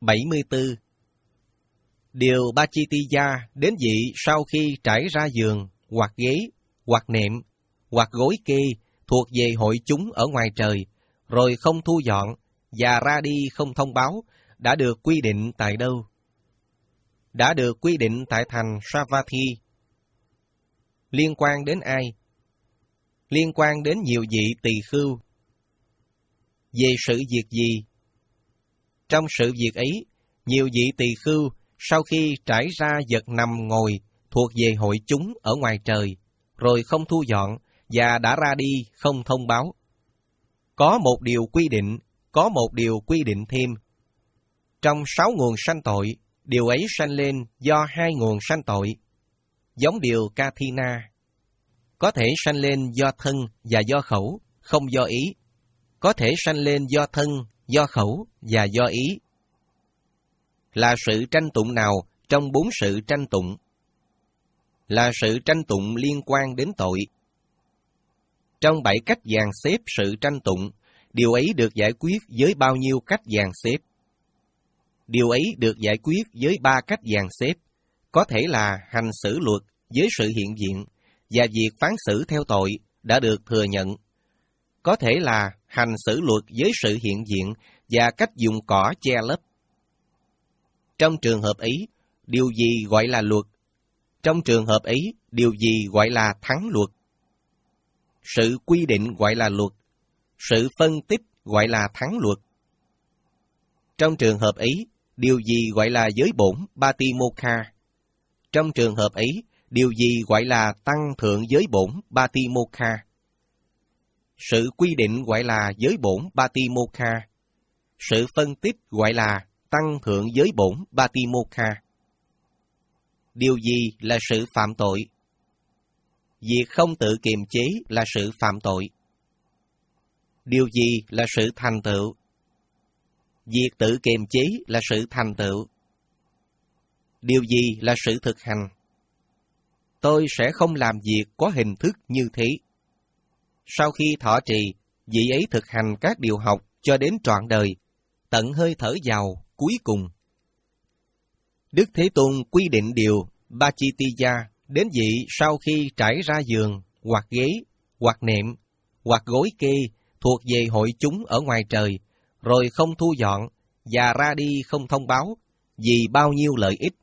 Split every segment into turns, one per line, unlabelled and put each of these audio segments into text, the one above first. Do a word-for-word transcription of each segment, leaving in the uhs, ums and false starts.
bảy mươi tư. Điều Pachitiya đến vị sau khi trải ra giường, hoặc ghế, hoặc nệm, hoặc gối kê thuộc về hội chúng ở ngoài trời, rồi không thu dọn và ra đi không thông báo, đã được quy định tại đâu? Đã được quy định tại thành Savatthi. Liên quan đến ai? Liên quan đến nhiều vị tỳ khưu. Về sự việc gì? Trong sự việc ấy, nhiều vị tỳ khưu sau khi trải ra vật nằm ngồi thuộc về hội chúng ở ngoài trời, rồi không thu dọn và đã ra đi không thông báo. Có một điều quy định, có một điều quy định thêm. Trong sáu nguồn sanh tội, điều ấy sanh lên do hai nguồn sanh tội, giống điều Kathina. Có thể sanh lên do thân và do khẩu, không do ý. Có thể sanh lên do thân, do khẩu và do ý. Là sự tranh tụng nào trong bốn sự tranh tụng? Là sự tranh tụng liên quan đến tội. Trong bảy cách dàn xếp sự tranh tụng, điều ấy được giải quyết với bao nhiêu cách dàn xếp? Điều ấy được giải quyết với ba cách dàn xếp, có thể là hành xử luật với sự hiện diện, và việc phán xử theo tội đã được thừa nhận. Có thể là hành xử luật với sự hiện diện và cách dùng cỏ che lấp. Trong trường hợp ấy, điều gì gọi là luật? Trong trường hợp ấy, điều gì gọi là thắng luật? Sự quy định gọi là luật. Sự phân tích gọi là thắng luật. Trong trường hợp ấy, điều gì gọi là giới bổn Patimokkha? Trong trường hợp ấy, điều gì gọi là tăng thượng giới bổn Patimokkha? Sự quy định gọi là giới bổn Patimokkha. Sự phân tích gọi là tăng thượng giới bổn Patimokkha. Điều gì là sự phạm tội? Việc không tự kiềm chế là sự phạm tội. Điều gì là sự thành tựu? Việc tự kiềm chế là sự thành tựu. Điều gì là sự thực hành? Tôi sẽ không làm việc có hình thức như thế. Sau khi thọ trì, vị ấy thực hành các điều học cho đến trọn đời, tận hơi thở vào cuối cùng. Đức Thế Tôn quy định điều Pachitiya đến vị sau khi trải ra giường, hoặc ghế, hoặc nệm, hoặc gối kê thuộc về hội chúng ở ngoài trời, rồi không thu dọn và ra đi không thông báo, vì bao nhiêu lợi ích.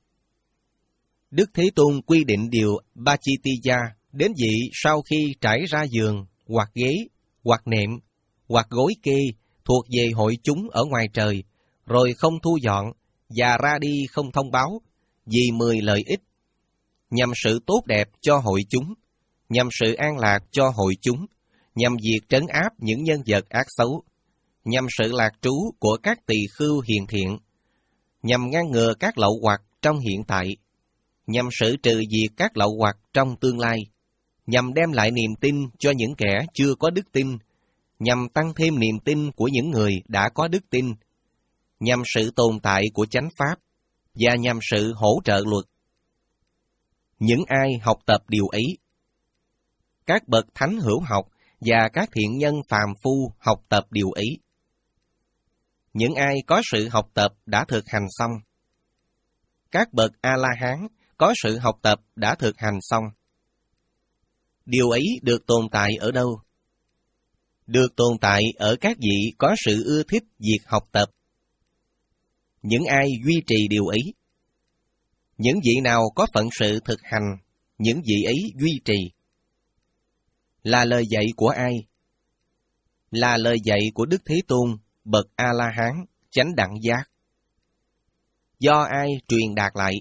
Đức Thế Tôn quy định điều Pachitiya đến vị sau khi trải ra giường, hoặc ghế, hoặc nệm, hoặc gối kê thuộc về hội chúng ở ngoài trời, rồi không thu dọn và ra đi không thông báo, vì mười lợi ích, nhằm sự tốt đẹp cho hội chúng, nhằm sự an lạc cho hội chúng, nhằm việc trấn áp những nhân vật ác xấu, nhằm sự lạc trú của các tỳ khưu hiền thiện, nhằm ngăn ngừa các lậu hoặc trong hiện tại, nhằm xử trừ diệt các lậu hoặc trong tương lai, nhằm đem lại niềm tin cho những kẻ chưa có đức tin, nhằm tăng thêm niềm tin của những người đã có đức tin, nhằm sự tồn tại của chánh pháp, và nhằm sự hỗ trợ luật. Những ai học tập điều ấy, các bậc thánh hữu học và các thiện nhân phàm phu học tập điều ấy. Những ai có sự học tập đã thực hành xong. Các bậc A-la-hán có sự học tập đã thực hành xong. Điều ấy được tồn tại ở đâu? Được tồn tại ở các vị có sự ưa thích việc học tập. Những ai duy trì điều ấy? Những vị nào có phận sự thực hành, những vị ấy duy trì. Là lời dạy của ai? Là lời dạy của Đức Thế Tôn, bậc A-la-hán, chánh đẳng giác. Do ai truyền đạt lại?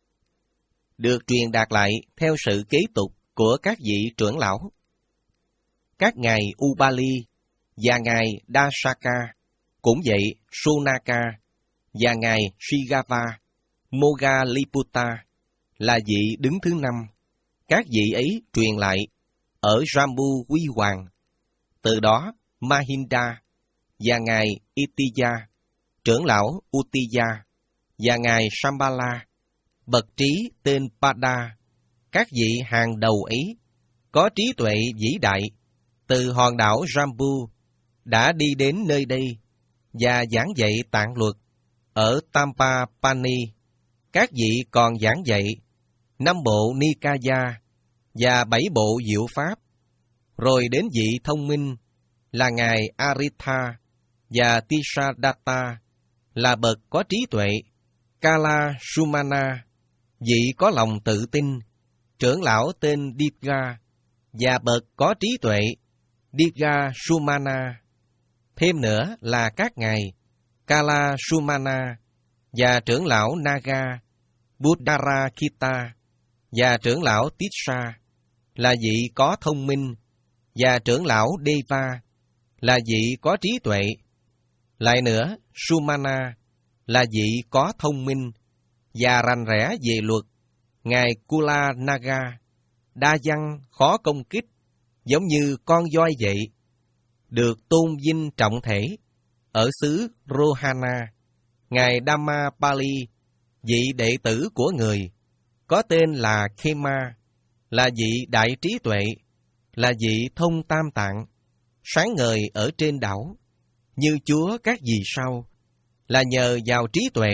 Được truyền đạt lại theo sự kế tục của các vị trưởng lão. Các ngài Upali và ngài Dasaka, cũng vậy Sunaka và ngài Shigava, Moggalliputta là vị đứng thứ năm. Các vị ấy truyền lại ở Jambu Huy Hoàng. Từ đó Mahinda và ngài Itiya, trưởng lão Uttiya, và ngài Shambhala, bậc trí tên Pada, các vị hàng đầu ấy có trí tuệ vĩ đại, từ hòn đảo Jambu đã đi đến nơi đây và giảng dạy tạng luật, ở Tampapani, các vị còn giảng dạy năm bộ Nikaya và bảy bộ diệu pháp. Rồi đến vị thông minh là Ngài Aritha và Tisadatta, là bậc có trí tuệ, Kala Sumana, vị có lòng tự tin, trưởng lão tên Digha, và bậc có trí tuệ, Digha Sumana. Thêm nữa là các ngài Kala Sumana và trưởng lão Naga, Buddharakita và trưởng lão Tissa, là vị có thông minh, và trưởng lão Deva, là vị có trí tuệ. Lại nữa, Sumana là vị có thông minh và rành rẽ về luật, ngài Kula Naga, đa văn khó công kích, giống như con voi vậy, được tôn vinh trọng thể ở xứ Rohana. Ngài Dhammapali, vị đệ tử của người, có tên là Khema, là vị đại trí tuệ, là vị thông tam tạng, sáng ngời ở trên đảo, như Chúa các vì sao, là nhờ vào trí tuệ.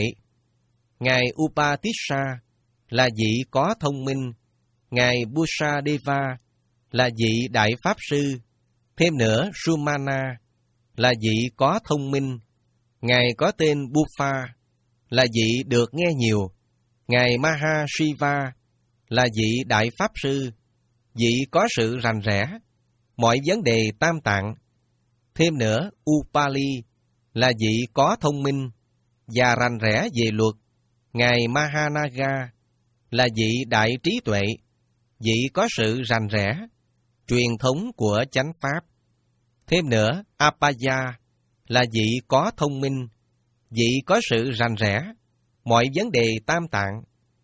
Ngài Upatissa là vị có thông minh, ngài Busadeva là vị đại pháp sư. Thêm nữa, Sumana là vị có thông minh, ngài có tên Bufa là vị được nghe nhiều. Ngài Mahashiva là vị đại pháp sư, vị có sự rành rẽ mọi vấn đề tam tạng. Thêm nữa, Upali là vị có thông minh và rành rẽ về luật. Ngài Mahanaga là vị đại trí tuệ, vị có sự rành rẽ truyền thống của chánh pháp. Thêm nữa, Apaya là vị có thông minh, vị có sự rành rẽ mọi vấn đề tam tạng.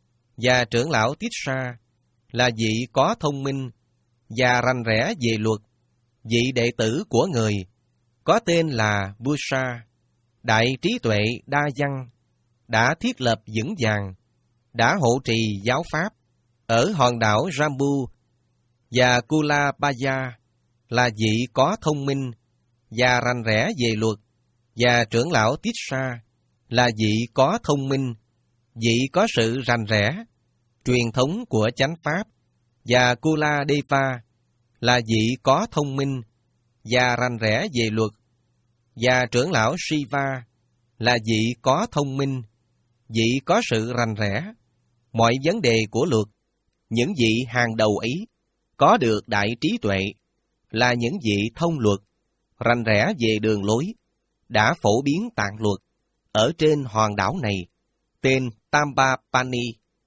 Và trưởng lão Tissa là vị có thông minh và rành rẽ về luật, vị đệ tử của người, có tên là Busa, đại trí tuệ đa văn, đã thiết lập vững vàng, đã hộ trì giáo pháp ở hòn đảo Jambu. Và Kulabaya là vị có thông minh và rành rẽ về luật, và trưởng lão Tissa là vị có thông minh, vị có sự rành rẽ truyền thống của chánh pháp. Và Kuladeva là vị có thông minh và rành rẽ về luật, và trưởng lão Shiva là vị có thông minh, vị có sự rành rẽ mọi vấn đề của luật. Những vị hàng đầu ấy có được đại trí tuệ, là những vị thông luật, rành rẽ về đường lối, đã phổ biến tạng luật ở trên hòn đảo này, tên Tampapani.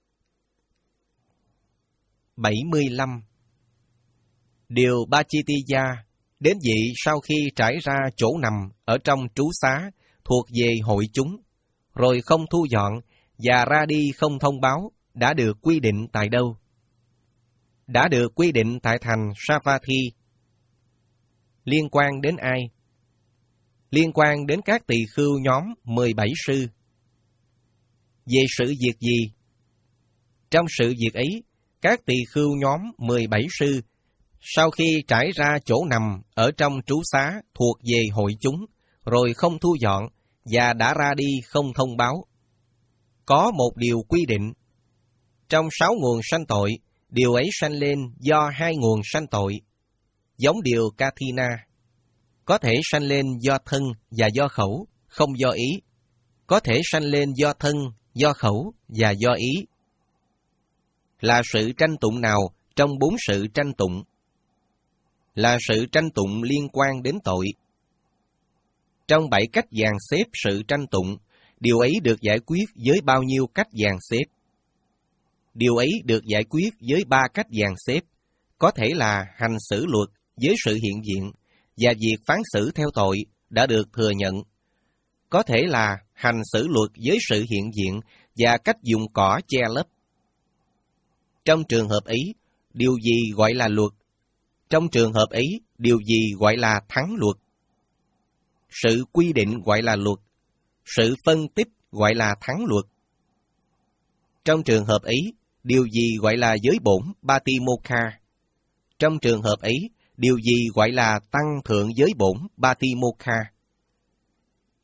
bảy mươi lăm. Điều Bachitiya đến vị sau khi trải ra chỗ nằm ở trong trú xá thuộc về hội chúng, rồi không thu dọn và ra đi không thông báo, đã được quy định tại đâu? Đã được quy định tại thành Savatthi. Liên quan đến ai? Liên quan đến các tỳ khưu nhóm mười bảy sư. Về sự việc gì? Trong sự việc ấy, các tỳ khưu nhóm mười bảy sư, sau khi trải ra chỗ nằm ở trong trú xá thuộc về hội chúng, rồi không thu dọn và đã ra đi không thông báo, có một điều quy định. Trong sáu nguồn sanh tội, điều ấy sanh lên do hai nguồn sanh tội, giống điều Kathina. Có thể sanh lên do thân và do khẩu, không do ý. Có thể sanh lên do thân, do khẩu và do ý. Là sự tranh tụng nào trong bốn sự tranh tụng? Là sự tranh tụng liên quan đến tội. Trong bảy cách dàn xếp sự tranh tụng, điều ấy được giải quyết với bao nhiêu cách dàn xếp? Điều ấy được giải quyết với ba cách dàn xếp, có thể là hành xử luật với sự hiện diện, và việc phán xử theo tội đã được thừa nhận. Có thể là hành xử luật với sự hiện diện và cách dùng cỏ che lấp. Trong trường hợp ấy, điều gì gọi là luật? Trong trường hợp ấy, điều gì gọi là thắng luật? Sự quy định gọi là luật, sự phân tích gọi là thắng luật. Trong trường hợp ấy, điều gì gọi là giới bổn Patimokkha? Trong trường hợp ấy, điều gì gọi là tăng thượng giới bổn Patimokkha?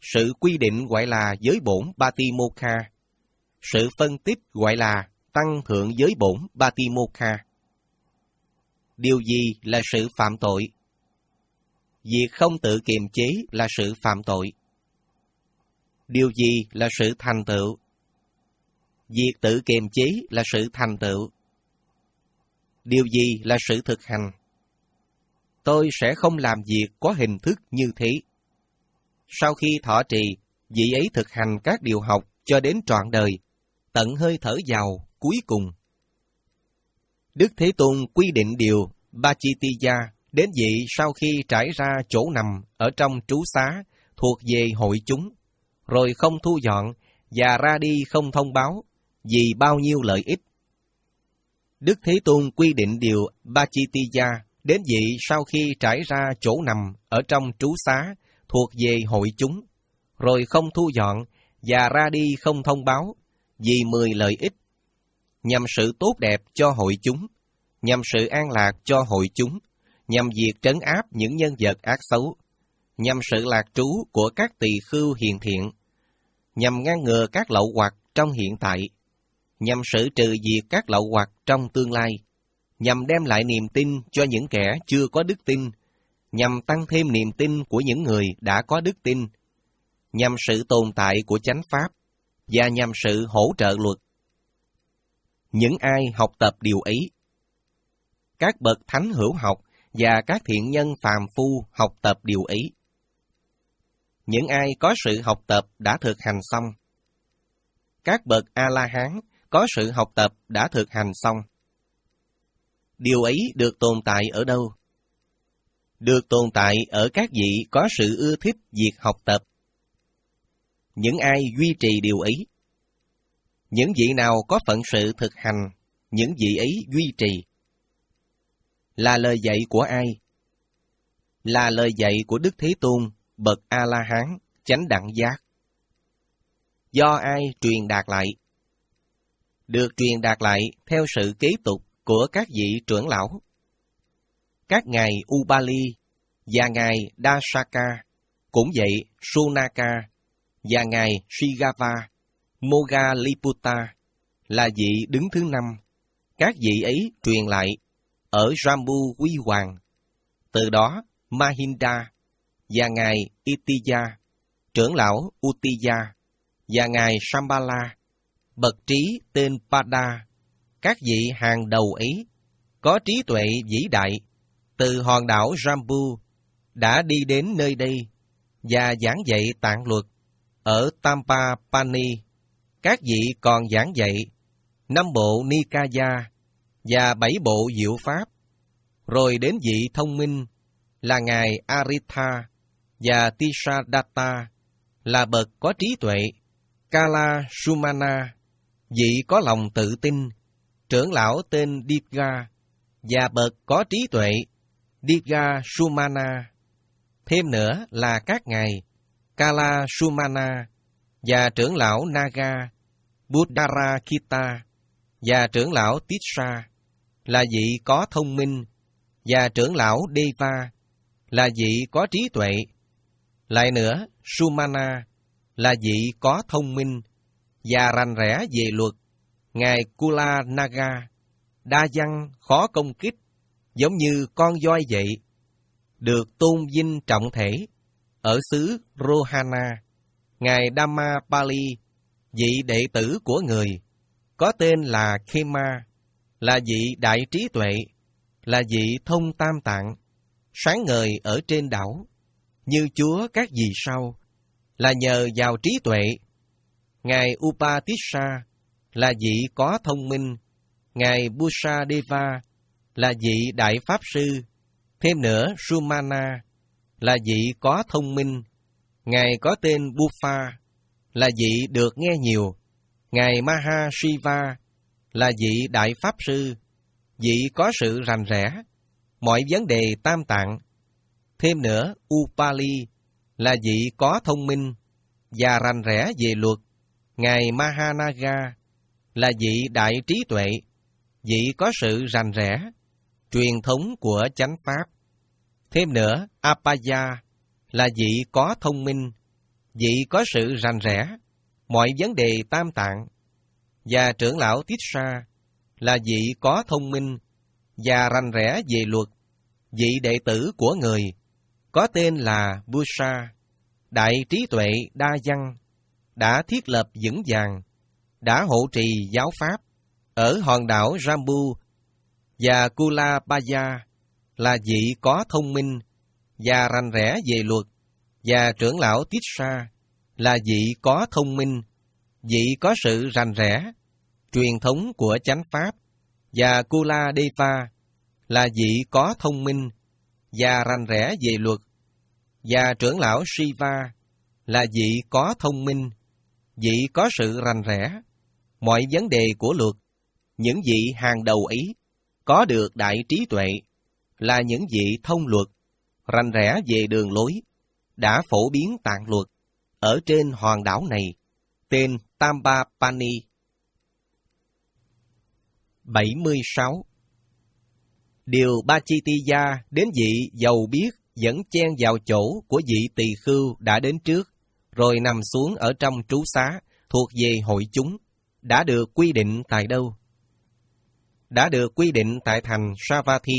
Sự quy định gọi là giới bổn Patimokkha. Sự phân tích gọi là tăng thượng giới bổn Patimokkha. Điều gì là sự phạm tội? Việc không tự kiềm chế là sự phạm tội. Điều gì là sự thành tựu? Việc tự kiềm chế là sự thành tựu. Điều gì là sự thực hành? Tôi sẽ không làm việc có hình thức như thế. Sau khi thọ trì, vị ấy thực hành các điều học cho đến trọn đời, tận hơi thở vào cuối cùng. Đức Thế Tôn quy định điều Pachitiya đến vị sau khi trải ra chỗ nằm ở trong trú xá thuộc về hội chúng, rồi không thu dọn và ra đi không thông báo vì bao nhiêu lợi ích. Đức Thế Tôn quy định điều Pachitiya đến vị sau khi trải ra chỗ nằm ở trong trú xá thuộc về hội chúng, rồi không thu dọn và ra đi không thông báo vì mười lợi ích, nhằm sự tốt đẹp cho hội chúng, nhằm sự an lạc cho hội chúng, nhằm việc trấn áp những nhân vật ác xấu, nhằm sự lạc trú của các tỳ khưu hiền thiện, nhằm ngăn ngừa các lậu hoặc trong hiện tại, nhằm xử trừ diệt các lậu hoặc trong tương lai, nhằm đem lại niềm tin cho những kẻ chưa có đức tin, nhằm tăng thêm niềm tin của những người đã có đức tin, nhằm sự tồn tại của chánh pháp, và nhằm sự hỗ trợ luật. Những ai học tập điều ấy, các bậc thánh hữu học và các thiện nhân phàm phu học tập điều ấy. Những ai có sự học tập đã thực hành xong. Các bậc A-la-hán có sự học tập đã thực hành xong. Điều ấy được tồn tại ở đâu? Được tồn tại ở các vị có sự ưa thích việc học tập. Những ai duy trì điều ấy? Những vị nào có phận sự thực hành, những vị ấy duy trì. Là lời dạy của ai? Là lời dạy của Đức Thế Tôn, bậc A-la-hán, chánh đẳng giác. Do ai truyền đạt lại? Được truyền đạt lại theo sự kế tục của các vị trưởng lão. Các ngài Upali và ngài Dasaka, cũng vậy Sunaka và ngài Shigava, Moggalliputta là vị đứng thứ năm. Các vị ấy truyền lại ở Jambu Huy Hoàng. Từ đó Mahinda và ngài Itiya, trưởng lão Uttiya, và ngài Shambhala, bậc trí tên Pada, các vị hàng đầu ấy, có trí tuệ vĩ đại, từ hòn đảo Jambu, đã đi đến nơi đây, và giảng dạy tạng luật, ở Tampapani. Các vị còn giảng dạy năm bộ Nikaya, và bảy bộ diệu pháp, rồi đến vị thông minh, là ngài Aritha, và Tisadatta, là bậc có trí tuệ, Kala Sumana, vị có lòng tự tin, trưởng lão tên Diga, và bậc có trí tuệ, Diga Sumana. Thêm nữa là các ngài Kala Sumana, và trưởng lão Naga, Buddharakita, và trưởng lão Tissa, là vị có thông minh, và trưởng lão Deva, là vị có trí tuệ. Lại nữa, Sumana, là vị có thông minh, và rành rẽ về luật, ngài Kula Naga, đa văn khó công kích, giống như con voi vậy, được tôn vinh trọng thể, ở xứ Rohana, ngài Dhammapali, vị đệ tử của người, có tên là Khema, là vị đại trí tuệ, là vị thông tam tạng, sáng ngời ở trên đảo, như Chúa các vì sao, là nhờ vào trí tuệ. Ngài Upatissa, là vị có thông minh, ngài Busadeva, là vị đại pháp sư. Thêm nữa, Sumana, là vị có thông minh, ngài có tên Buffa, là vị được nghe nhiều. Ngài Mahashiva, là vị đại pháp sư, vị có sự rành rẽ, mọi vấn đề tam tạng. Thêm nữa, Upali, là vị có thông minh, và rành rẽ về luật. Ngài Mahanaga, là vị đại trí tuệ, vị có sự rành rẽ, truyền thống của chánh pháp. Thêm nữa, Apaya, là vị có thông minh, vị có sự rành rẽ mọi vấn đề tam tạng, và trưởng lão Tissa là vị có thông minh và rành rẽ về luật. Vị đệ tử của người có tên là Busa, đại trí tuệ đa văn, đã thiết lập vững vàng, đã hộ trì giáo pháp ở hòn đảo Jambu, và Kulabaya là vị có thông minh và rành rẽ về luật, và trưởng lão Tissa là vị có thông minh, vị có sự rành rẽ truyền thống của chánh pháp, và Kuladeva là vị có thông minh và rành rẽ về luật, và trưởng lão Shiva là vị có thông minh, vị có sự rành rẽ mọi vấn đề của luật. Những vị hàng đầu ấy có được đại trí tuệ, là những vị thông luật, rành rẽ về đường lối, đã phổ biến tạng luật ở trên hòn đảo này, tên Tambapani. bảy mươi sáu. Điều Bachitiya đến vị giàu biết dẫn chen vào chỗ của vị tỳ khưu đã đến trước, rồi nằm xuống ở trong trú xá thuộc về hội chúng, đã được quy định tại đâu? Đã được quy định tại thành Savatthi.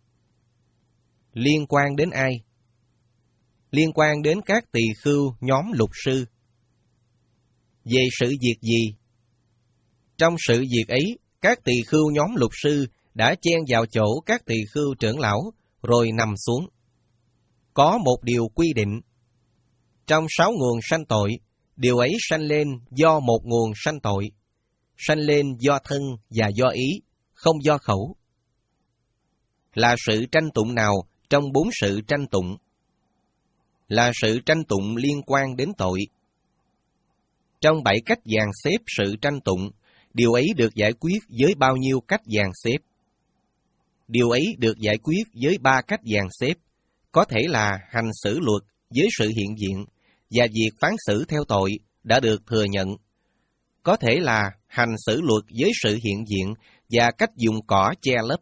Liên quan đến ai? Liên quan đến các tỳ khưu nhóm lục sư. Về sự việc gì? Trong sự việc ấy, các tỳ khưu nhóm lục sư đã chen vào chỗ các tỳ khưu trưởng lão, rồi nằm xuống. Có một điều quy định. Trong sáu nguồn sanh tội, điều ấy sanh lên do một nguồn sanh tội, sanh lên do thân và do ý, không do khẩu. Là sự tranh tụng nào trong bốn sự tranh tụng? Là sự tranh tụng liên quan đến tội. Trong bảy cách dàn xếp sự tranh tụng, điều ấy được giải quyết với bao nhiêu cách dàn xếp? Điều ấy được giải quyết với ba cách dàn xếp, có thể là hành xử luật với sự hiện diện, và việc phán xử theo tội đã được thừa nhận. Có thể là hành xử luật với sự hiện diện và cách dùng cỏ che lấp.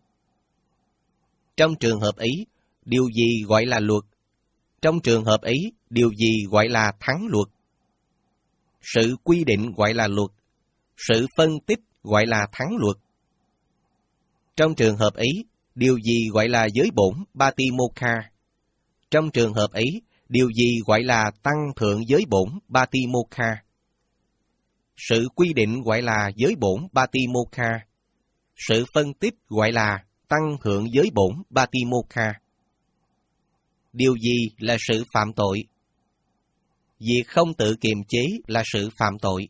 Trong trường hợp ấy, điều gì gọi là luật? Trong trường hợp ấy, điều gì gọi là thắng luật? Sự quy định gọi là luật, sự phân tích gọi là thắng luật. Trong trường hợp ấy, điều gì gọi là giới bổn Batimokha? Trong trường hợp ấy, điều gì gọi là tăng thượng giới bổn Batimokha? Sự quy định gọi là giới bổn Batimokha. Sự phân tích gọi là tăng thượng giới bổn Batimokha. Điều gì là sự phạm tội? Việc không tự kiềm chế là sự phạm tội.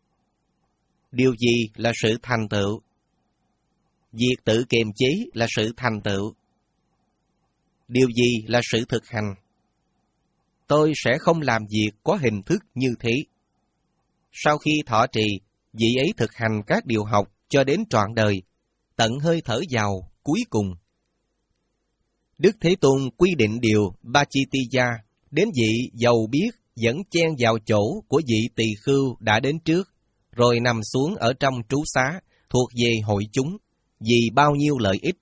Điều gì là sự thành tựu? Việc tự kiềm chế là sự thành tựu. Điều gì là sự thực hành? Tôi sẽ không làm việc có hình thức như thế. Sau khi thọ trì, vị ấy thực hành các điều học cho đến trọn đời, tận hơi thở vào cuối cùng. Đức Thế Tôn quy định điều Bachitiya đến vị giàu biết dẫn chen vào chỗ của vị tỳ khưu đã đến trước, rồi nằm xuống ở trong trú xá thuộc về hội chúng, vì bao nhiêu lợi ích.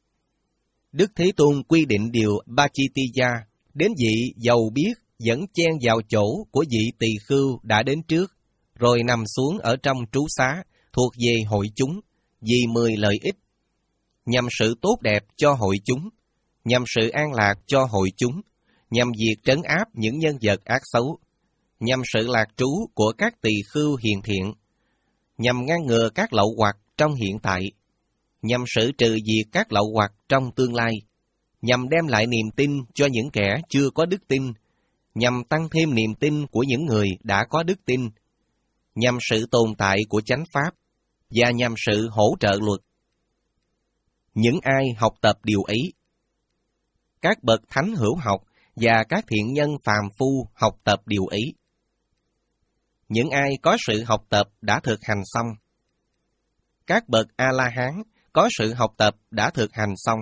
Đức Thế Tôn quy định điều Bachitiya đến vị giàu biết dẫn chen vào chỗ của vị tỳ khưu đã đến trước, rồi nằm xuống ở trong trú xá thuộc về hội chúng, vì mười lợi ích. Nhằm sự tốt đẹp cho hội chúng, nhằm sự an lạc cho hội chúng, nhằm việc trấn áp những nhân vật ác xấu, nhằm sự lạc trú của các tỳ khưu hiền thiện, nhằm ngăn ngừa các lậu hoặc trong hiện tại, nhằm xử trừ diệt các lậu hoặc trong tương lai, nhằm đem lại niềm tin cho những kẻ chưa có đức tin, nhằm tăng thêm niềm tin của những người đã có đức tin, nhằm sự tồn tại của chánh pháp, và nhằm sự hỗ trợ luật. Những ai học tập điều ấy, các bậc thánh hữu học và các thiện nhân phàm phu học tập điều ấy. Những ai có sự học tập đã thực hành xong. Các bậc A-la-hán có sự học tập đã thực hành xong.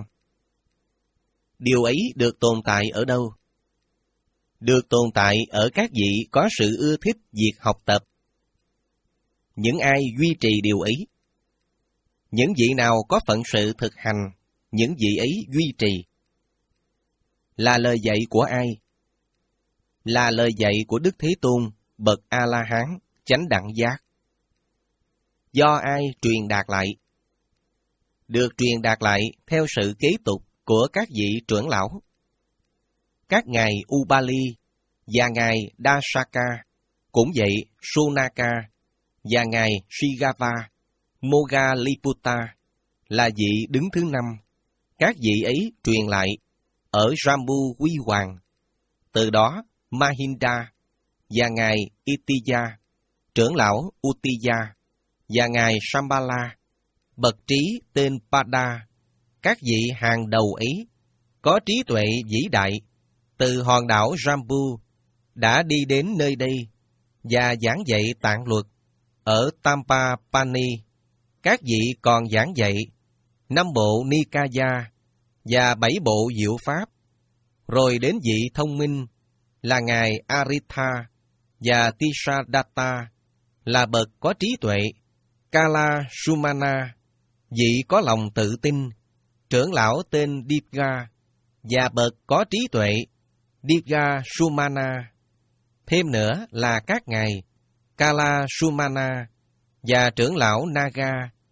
Điều ấy được tồn tại ở đâu? Được tồn tại ở các vị có sự ưa thích việc học tập. Những ai duy trì điều ấy? Những vị nào có phận sự thực hành, những vị ấy duy trì. Là lời dạy của ai? là lời dạy của Đức Thế Tôn, bậc A-la-hán, chánh đẳng giác. Do ai truyền đạt lại? Được truyền đạt lại theo sự kế tục của các vị trưởng lão. Các ngài Ubali và ngài Dasaka, cũng vậy Sonaka và ngài Shigava, Moggalliputta là vị đứng thứ năm. Các vị ấy truyền lại ở Jambu Huy Hoàng. Từ đó Mahinda và ngài Itiya, trưởng lão Uttiya và ngài Shambhala, bậc trí tên Pada, các vị hàng đầu ấy có trí tuệ vĩ đại từ hòn đảo Jambu đã đi đến nơi đây và giảng dạy tạng luật ở Tampapani. Các vị còn giảng dạy năm bộ Nikaya và bảy bộ diệu pháp. Rồi đến vị thông minh là ngài Aritha và Tisadatta là bậc có trí tuệ, Kala Sumana, vị có lòng tự tin, trưởng lão tên Diga và bậc có trí tuệ, Diga Sumana. Thêm nữa là các ngài Kala Sumana và trưởng lão Naga,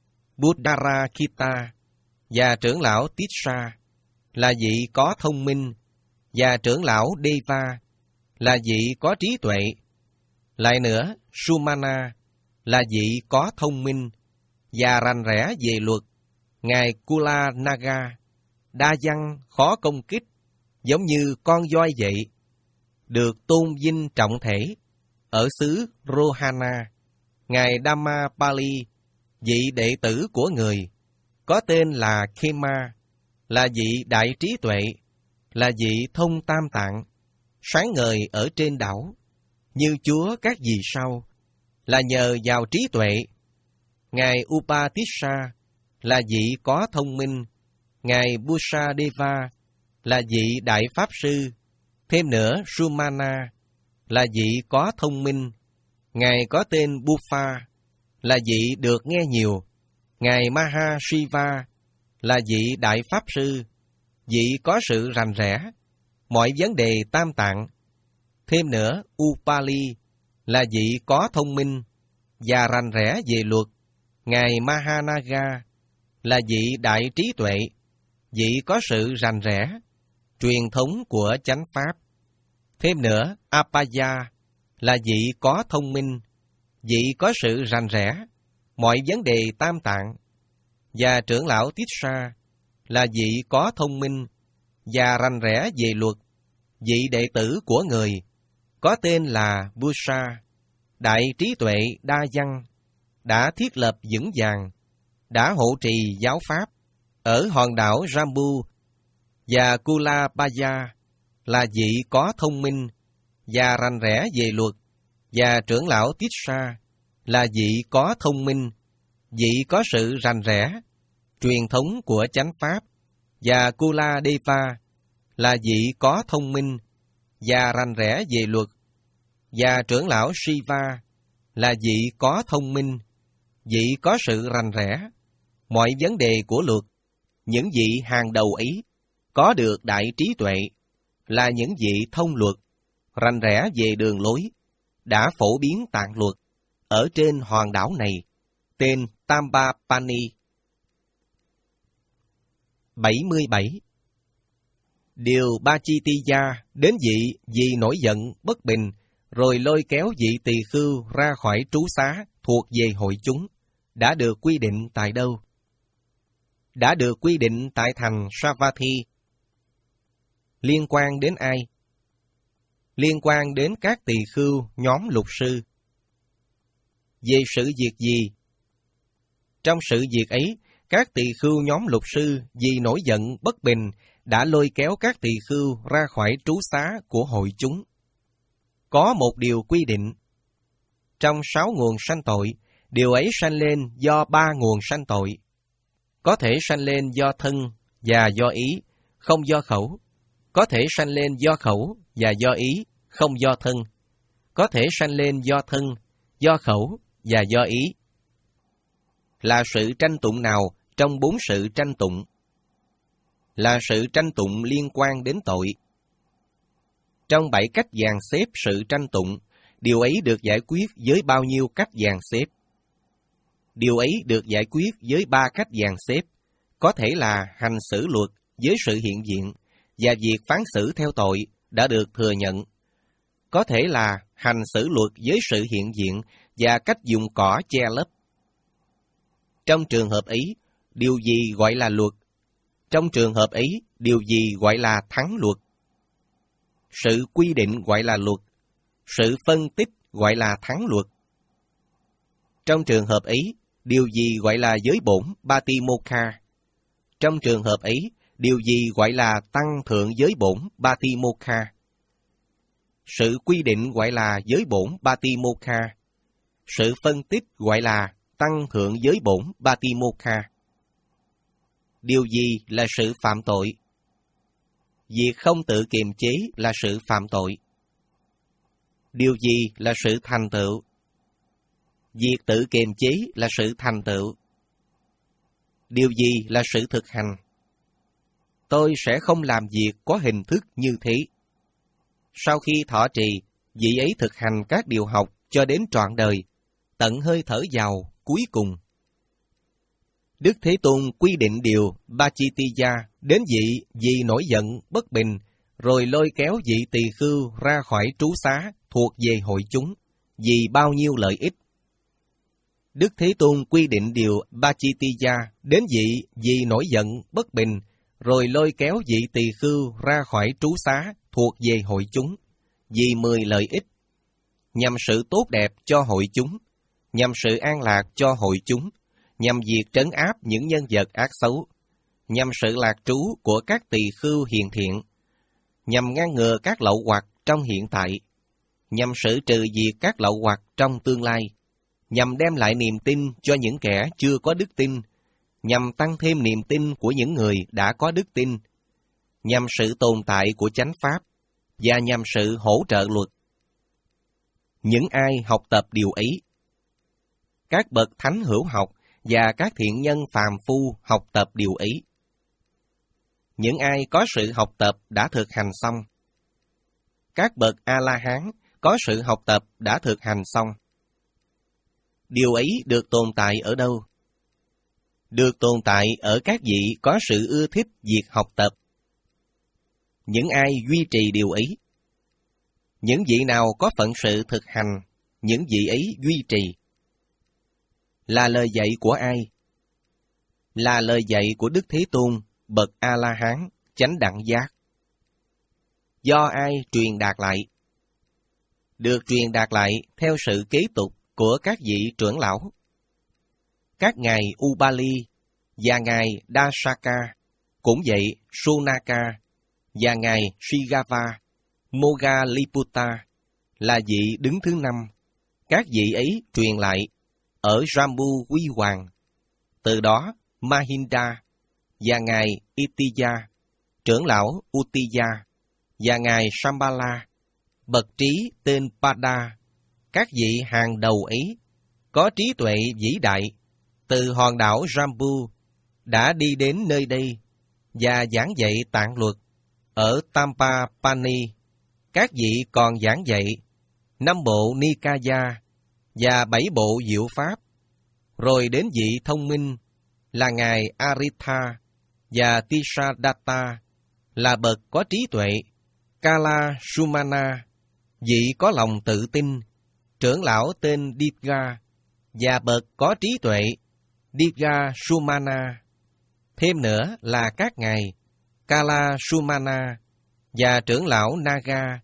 Buddharakita và trưởng lão Tissa là vị có thông minh, và trưởng lão Deva là vị có trí tuệ. Lại nữa, Sumana là vị có thông minh và rành rẽ về luật. Ngài Kula Naga, đa văn khó công kích, giống như con voi vậy, được tôn vinh trọng thể ở xứ Rohana. Ngài Dhammapali, vị đệ tử của người, có tên là Khema, là vị đại trí tuệ, là vị thông tam tạng, sáng ngời ở trên đảo, như Chúa các vì sao, là nhờ vào trí tuệ. Ngài Upatissa là vị có thông minh, ngài Busadeva là vị đại pháp sư. Thêm nữa, Sumana là vị có thông minh, ngài có tên Bufa là vị được nghe nhiều. Ngài Mahashiva là vị đại pháp sư, vị có sự rành rẽ mọi vấn đề tam tạng. Thêm nữa, Upali là vị có thông minh và rành rẽ về luật. Ngài Mahanaga là vị đại trí tuệ, vị có sự rành rẽ truyền thống của chánh pháp. Thêm nữa, Apaya là vị có thông minh, vị có sự rành rẽ mọi vấn đề tam tạng. Và trưởng lão Tissa là vị có thông minh và rành rẽ về luật, vị đệ tử của người, có tên là Busa, đại trí tuệ đa văn, đã thiết lập vững vàng, đã hộ trì giáo pháp ở hòn đảo Jambu. Và Kulapaya là vị có thông minh và rành rẽ về luật, và trưởng lão Tissa là vị có thông minh, vị có sự rành rẽ truyền thống của chánh pháp. Và Kuladeva là vị có thông minh và rành rẽ về luật, và trưởng lão Shiva là vị có thông minh, vị có sự rành rẽ mọi vấn đề của luật. Những vị hàng đầu ấy có được đại trí tuệ, là những vị thông luật, rành rẽ về đường lối, đã phổ biến tạng luật ở trên hòn đảo này, tên Tampapani. bảy mươi bảy. Điều Bachitiya đến vị vì nổi giận bất bình, rồi lôi kéo vị tỳ khưu ra khỏi trú xá thuộc về hội chúng, đã được quy định tại đâu? Đã được quy định tại thành Savatthi. Liên quan đến ai? Liên quan đến các tỳ khưu nhóm lục sư. Về sự việc gì? Trong sự việc ấy, các tỳ khưu nhóm lục sư vì nổi giận bất bình đã lôi kéo các tỳ khưu ra khỏi trú xá của hội chúng. Có một điều quy định. Trong sáu nguồn sanh tội, điều ấy sanh lên do ba nguồn sanh tội. Có thể sanh lên do thân và do ý, không do khẩu. Có thể sanh lên do khẩu và do ý, không do thân. Có thể sanh lên do thân, do khẩu và do ý. Là sự tranh tụng nào trong bốn sự tranh tụng? Là sự tranh tụng liên quan đến tội. Trong bảy cách dàn xếp sự tranh tụng, điều ấy được giải quyết với bao nhiêu cách dàn xếp? Điều ấy được giải quyết với ba cách dàn xếp, có thể là hành xử luật với sự hiện diện, và việc phán xử theo tội đã được thừa nhận. Có thể là hành xử luật với sự hiện diện và cách dùng cỏ che lấp. Trong trường hợp ấy, điều gì gọi là luật? Trong trường hợp ấy, điều gì gọi là thắng luật? Sự quy định gọi là luật, sự phân tích gọi là thắng luật. Trong trường hợp ấy, điều gì gọi là giới bổn Patimokkha? Trong trường hợp ấy, điều gì gọi là tăng thượng giới bổn Patimokkha? Sự quy định gọi là giới bổn Patimokkha. Sự phân tích gọi là tăng thượng giới bổn Patimokkha. Điều gì là sự phạm tội? Việc không tự kiềm chế là sự phạm tội. Điều gì là sự thành tựu? Việc tự kiềm chế là sự thành tựu. Điều gì là sự thực hành? Tôi sẽ không làm việc có hình thức như thế. Sau khi thọ trì, vị ấy thực hành các điều học cho đến trọn đời, tận hơi thở vào cuối cùng. Đức Thế Tôn quy định điều Pachittiya đến vị vì nổi giận bất bình, rồi lôi kéo vị tỳ khưu ra khỏi trú xá thuộc về hội chúng, vì bao nhiêu lợi ích. Đức Thế Tôn quy định điều Pachittiya đến vị vì nổi giận bất bình, rồi lôi kéo vị tỳ khưu ra khỏi trú xá thuộc về hội chúng, vì mười lợi ích, nhằm sự tốt đẹp cho hội chúng, nhằm sự an lạc cho hội chúng, nhằm việc trấn áp những nhân vật ác xấu, nhằm sự lạc trú của các tỳ khưu hiền thiện, nhằm ngăn ngừa các lậu hoặc trong hiện tại, nhằm xử trừ diệt các lậu hoặc trong tương lai, nhằm đem lại niềm tin cho những kẻ chưa có đức tin, nhằm tăng thêm niềm tin của những người đã có đức tin, nhằm sự tồn tại của chánh pháp, và nhằm sự hỗ trợ luật. Những ai học tập điều ấy, các bậc thánh hữu học và các thiện nhân phàm phu học tập điều ấy. Những ai có sự học tập đã thực hành xong. Các bậc A-la-hán có sự học tập đã thực hành xong. Điều ấy được tồn tại ở đâu? Được tồn tại ở các vị có sự ưa thích việc học tập. Những ai duy trì điều ấy? Những vị nào có phận sự thực hành, những vị ấy duy trì. Là lời dạy của ai? Là lời dạy của Đức Thế Tôn, bậc A-la-hán, chánh đẳng giác. Do ai truyền đạt lại? Được truyền đạt lại theo sự kế tục của các vị trưởng lão. Các ngài Ubali và ngài Dasaka, cũng vậy Sunaka và ngài Shigava, Moggalliputta là vị đứng thứ năm. Các vị ấy truyền lại ở Jambu Quy Hoàng. Từ đó, Mahinda và ngài Itiya, trưởng lão Uttiya và ngài Shambhala, bậc trí tên Pada, các vị hàng đầu ấy có trí tuệ vĩ đại, từ hòn đảo Jambu đã đi đến nơi đây và giảng dạy tạng luật ở Tampapani. Các vị còn giảng dạy năm bộ Nikaya và bảy bộ diệu pháp, rồi đến vị thông minh là ngài Aritha và Tisadatta là bậc có trí tuệ, Kala Sumana, vị có lòng tự tin, trưởng lão tên Dipga và bậc có trí tuệ, Dipga Sumana. Thêm nữa là các ngài Kala Sumana và trưởng lão Naga,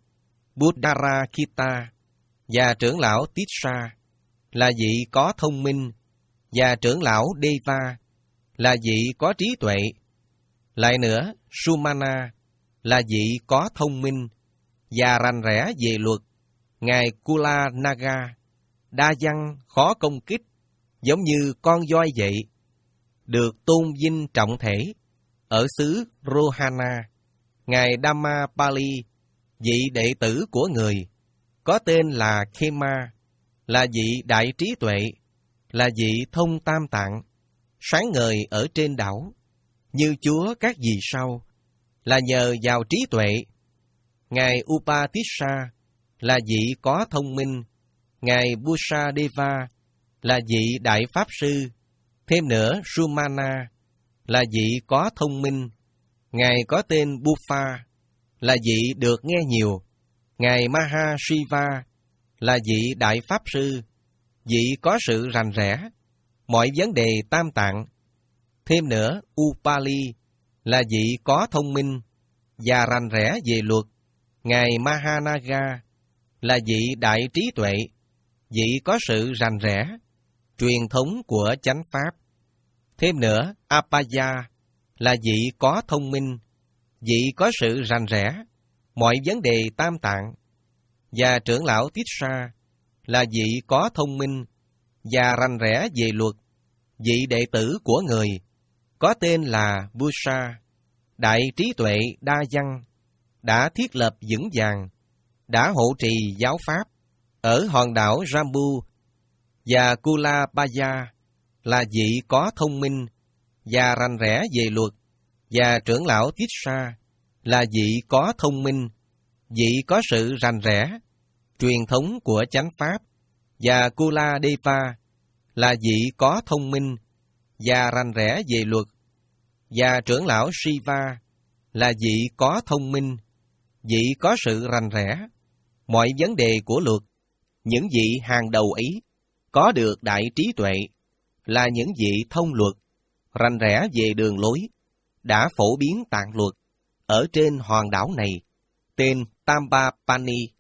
Buddharakita và trưởng lão Tissa là vị có thông minh, và trưởng lão Deva là vị có trí tuệ. Lại nữa, Sumana là vị có thông minh và rành rẽ về luật, ngài Kula Naga, đa văn khó công kích, giống như con voi vậy, được tôn vinh trọng thể. Ở xứ Rohana, ngài Dhammapali, vị đệ tử của người, có tên là Khema, là vị đại trí tuệ, là vị thông tam tạng, sáng ngời ở trên đảo, như Chúa các vì sao, là nhờ vào trí tuệ. Ngài Upatissa là vị có thông minh, Ngài Busadeva là vị đại pháp sư, thêm nữa Sumana là vị có thông minh, Ngài có tên Bufa là vị được nghe nhiều, Ngài Mahashiva là vị đại pháp sư, vị có sự rành rẽ, mọi vấn đề tam tạng. Thêm nữa, Upali là vị có thông minh và rành rẽ về luật, Ngài Mahanaga là vị đại trí tuệ, vị có sự rành rẽ, truyền thống của chánh pháp. Thêm nữa, Apaya là vị có thông minh, vị có sự rành rẽ, mọi vấn đề tam tạng. Và trưởng lão Tissa là vị có thông minh và rành rẽ về luật, vị đệ tử của người, có tên là Busa, đại trí tuệ đa văn, đã thiết lập vững vàng, đã hộ trì giáo pháp ở hòn đảo Jambu. Và Kulabaya là vị có thông minh và rành rẽ về luật, và trưởng lão Tissa là vị có thông minh, vị có sự rành rẽ, truyền thống của chánh pháp. Và Kuladeva là vị có thông minh và rành rẽ về luật, và trưởng lão Shiva là vị có thông minh, vị có sự rành rẽ, mọi vấn đề của luật. Những vị hàng đầu ấy có được đại trí tuệ, là những vị thông luật, rành rẽ về đường lối, đã phổ biến tạng luật ở trên hòn đảo này, tên Tambapani.